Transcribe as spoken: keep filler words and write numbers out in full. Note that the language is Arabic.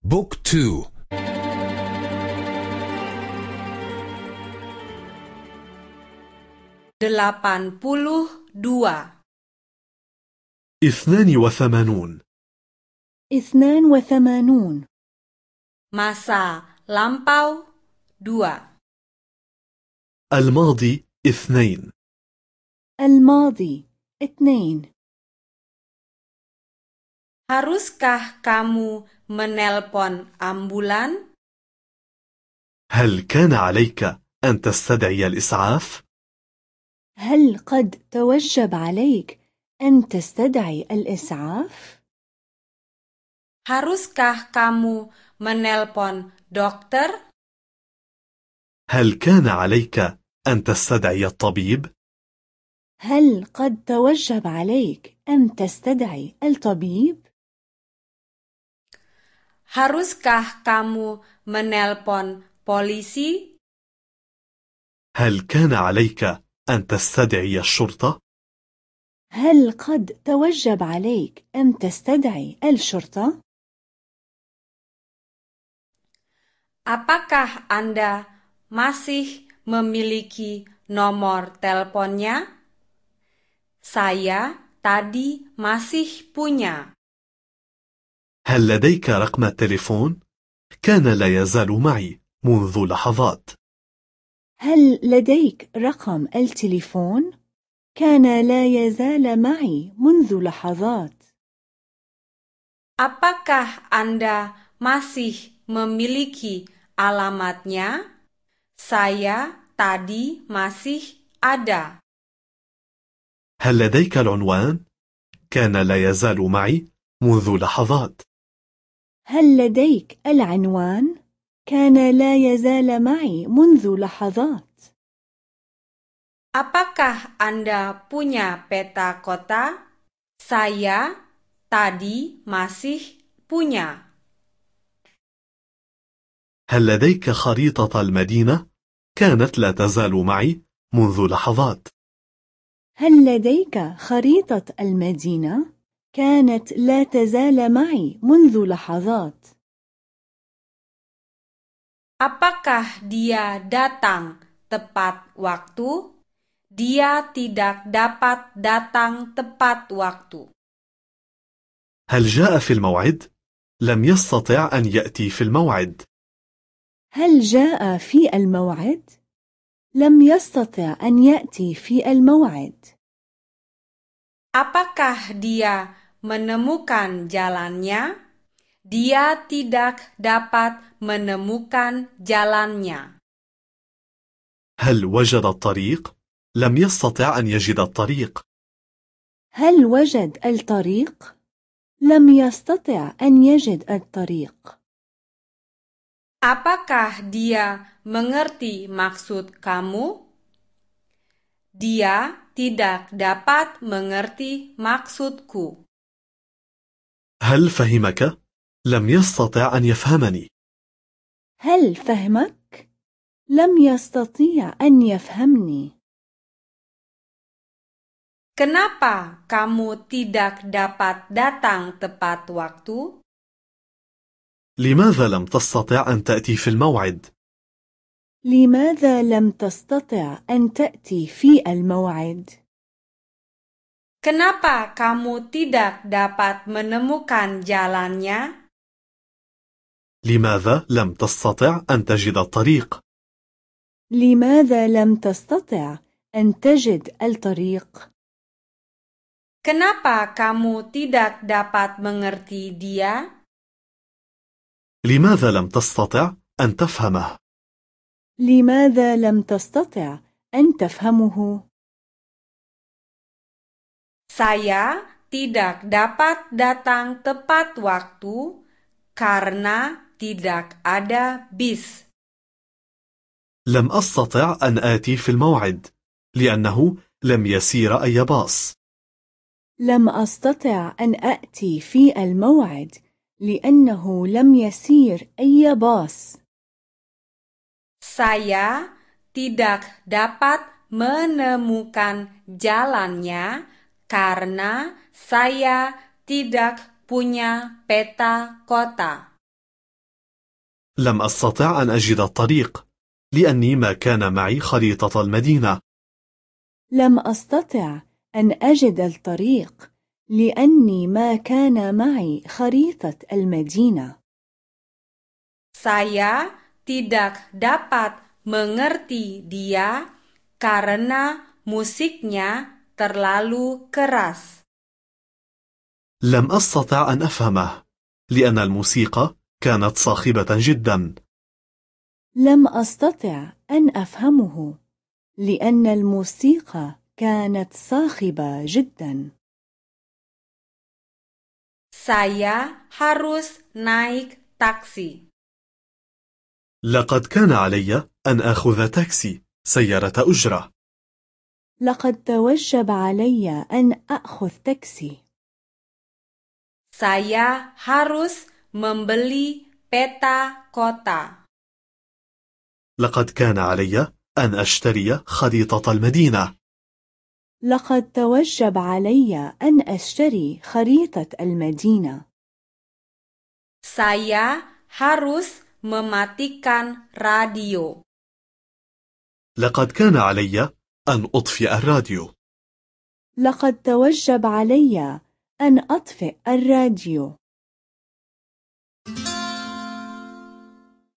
بوك تو. delapan puluh dua. اثنان وثمانون. اثنان وثمانون. Masa lampau dua. الماضي اثنين. الماضي اثنين. Haruskah kamu menelpon ambulan? هل كان عليك أن تستدعي الإسعاف؟ هل قد توجب عليك أن تستدعي الإسعاف؟ Haruskah kamu menelpon dokter? هل كان عليك أن تستدعي الطبيب؟ هل قد توجب عليك أن تستدعي الطبيب؟ Haruskah kamu menelpon polisi? هل كان عليك أن تستدعي الشرطة؟ هل قد توجب عليك أن تستدعي الشرطة؟ Apakah Anda masih memiliki nomor teleponnya? Saya tadi masih punya. هل لديك رقم التليفون؟ كان لا يزال معي منذ لحظات. هل لديك رقم التليفون؟ كان لا يزال معي منذ لحظات. Apakah Anda masih memiliki alamatnya? Saya tadi masih ada. هل لديك العنوان؟ كان لا يزال معي منذ لحظات. هل لديك العنوان؟ كان لا يزال معي منذ لحظات. Apakah Anda punya peta kota? Saya tadi masih punya. هل لديك خريطة المدينة؟ كانت لا تزال معي منذ لحظات. هل لديك خريطة المدينة؟ كانت لا تزال معي منذ لحظات. Apakah dia datang tepat waktu? Dia tidak dapat datang tepat waktu. هل جاء في الموعد؟ لم يستطع أن يأتي في الموعد. هل جاء في الموعد؟ لم يستطع أن يأتي في الموعد. Apakah dia menemukan jalannya? Dia tidak dapat menemukan jalannya. هل وجد الطريق؟ لم يستطع أن يجد الطريق. هل وجد الطريق؟ لم يستطع أن يجد الطريق. Apakah dia mengerti maksud kamu? Dia tidak dapat mengerti maksudku. هل فهمك؟ لم يستطع أن يفهمني. هل فهمك؟ لم يستطيع أن يفهمني. Kenapa kamu tidak dapat datang tepat waktu? لماذا لم تستطع أن تأتي في الموعد؟ لماذا لم تستطع أن تأتي في الموعد؟ Kenapa kamu tidak dapat menemukan jalannya? لماذا لم تستطع أن تجد الطريق؟ لماذا لم تستطع أن تجد الطريق؟ Kenapa kamu tidak dapat mengerti dia? لماذا لم تستطع أن تفهمه؟ لماذا لم تستطع أن تفهمه؟ Saya tidak dapat datang tepat waktu karena tidak ada bis. لم أستطع أن آتي في الموعد لأنه لم يسير أي باص. لم أستطع أن آتي في الموعد لأنه لم يسير أي باص. Saya tidak dapat menemukan jalannya karena saya tidak punya peta kota. لم أستطع أن أجد الطريق لأني ما كان معي خريطة المدينة. لم أستطع أن أجد الطريق لأني ما كان معي خريطة المدينة. Saya tidak dapat mengerti dia karena musiknya terlalu keras. لم أستطع أن أفهمه لأن الموسيقى كانت صاخبة جدا. لم أستطع أن أفهمه لأن الموسيقى كانت صاخبة جدا. Saya harus naik taksi. لقد كان علي أن آخذ تاكسي سيارة أجرة. لقد توجب علي أن أخذ تاكسي. Saya harus membeli peta kota. لقد كان علي أن أشتري خريطة المدينة. لقد توجب علي أن أشتري خريطة المدينة. Saya harus mematikan radio. لقد كان علي أن أطفئ الراديو. لقد توجب علي أن أطفئ الراديو.